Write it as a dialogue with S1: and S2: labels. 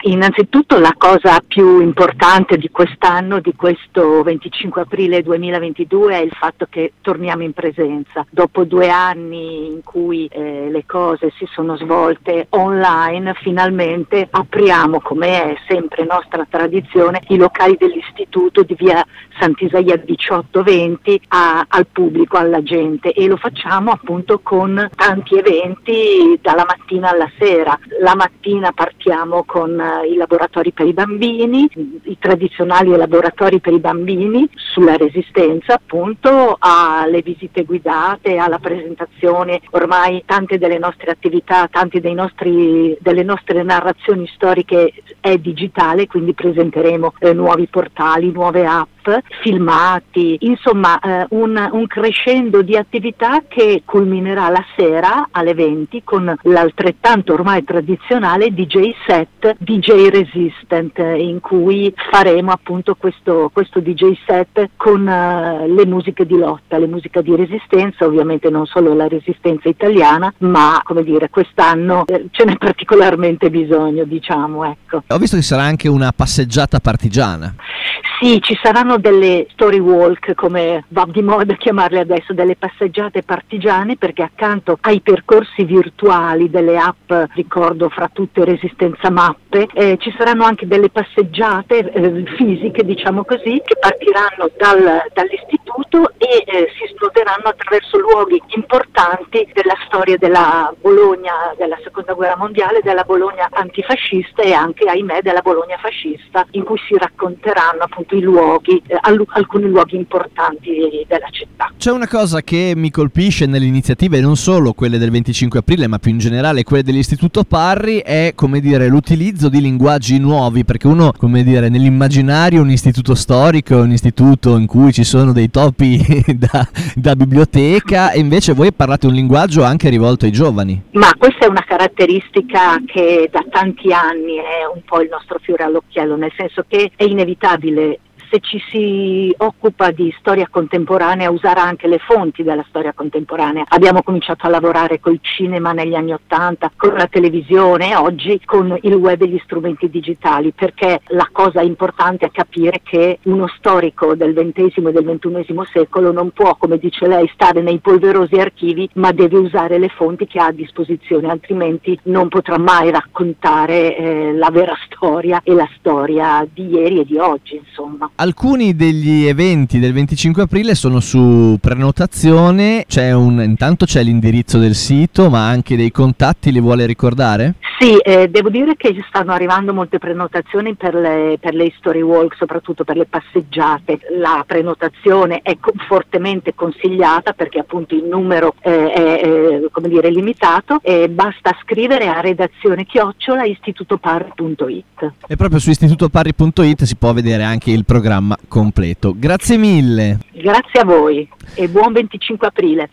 S1: Innanzitutto la cosa più importante di quest'anno, di questo 25 aprile 2022, è il fatto che torniamo in presenza. Dopo 2 anni in cui le cose si sono svolte online, finalmente apriamo, come è sempre nostra tradizione, i locali dell'istituto di via Sant'Isaia 1820 al pubblico, alla gente, e lo facciamo appunto con tanti eventi dalla mattina alla sera. La mattina partiamo con i laboratori per i bambini, i tradizionali laboratori per i bambini sulla resistenza, appunto, alle visite guidate, alla presentazione. Ormai tante delle nostre attività, delle nostre narrazioni storiche è digitale, quindi presenteremo nuovi portali, nuove app, filmati, insomma un crescendo di attività che culminerà la sera alle 20 con l'altrettanto ormai tradizionale DJ set DJ Resistant, in cui faremo appunto questo DJ set con le musiche di lotta, le musiche di resistenza, ovviamente non solo la resistenza italiana, ma come dire, quest'anno ce n'è particolarmente bisogno, diciamo, ecco.
S2: Ho visto che sarà anche una passeggiata partigiana.
S1: Sì, ci saranno delle story walk, come va di moda chiamarle adesso, delle passeggiate partigiane, perché accanto ai percorsi virtuali delle app, ricordo fra tutte Resistenza Mappe, ci saranno anche delle passeggiate fisiche, diciamo così, che partiranno dall'istituto e si snoderanno attraverso luoghi importanti della storia della Bologna, della Seconda Guerra Mondiale, della Bologna antifascista e anche, ahimè, della Bologna fascista, in cui si racconteranno appunto i luoghi, alcuni luoghi importanti della città.
S2: C'è una cosa che mi colpisce nelle iniziative, non solo quelle del 25 aprile, ma più in generale quelle dell'Istituto Parri, è, come dire, l'utilizzo di linguaggi nuovi, perché uno, come dire, nell'immaginario un istituto storico è un istituto in cui ci sono dei topi da biblioteca, e invece voi parlate un linguaggio anche rivolto ai giovani.
S1: Ma questa è una caratteristica che da tanti anni è un po' il nostro fiore all'occhiello, nel senso che è inevitabile, se ci si occupa di storia contemporanea, usare anche le fonti della storia contemporanea. Abbiamo cominciato a lavorare col cinema negli anni '80, con la televisione e oggi con il web e gli strumenti digitali, perché la cosa importante è capire che uno storico del XX e del XXI secolo non può, come dice lei, stare nei polverosi archivi, ma deve usare le fonti che ha a disposizione, altrimenti non potrà mai raccontare la vera storia e la storia di ieri e di oggi, insomma.
S2: Alcuni degli eventi del 25 aprile sono su prenotazione, intanto c'è l'indirizzo del sito, ma anche dei contatti, li vuole ricordare?
S1: Sì, devo dire che stanno arrivando molte prenotazioni per le history walk, soprattutto per le passeggiate. La prenotazione è fortemente consigliata perché appunto il numero è come dire, limitato, e basta scrivere a redazione@istitutoparri.it.
S2: E proprio su istitutoparri.it si può vedere anche il programma completo. Grazie mille.
S1: Grazie a voi e buon 25 aprile.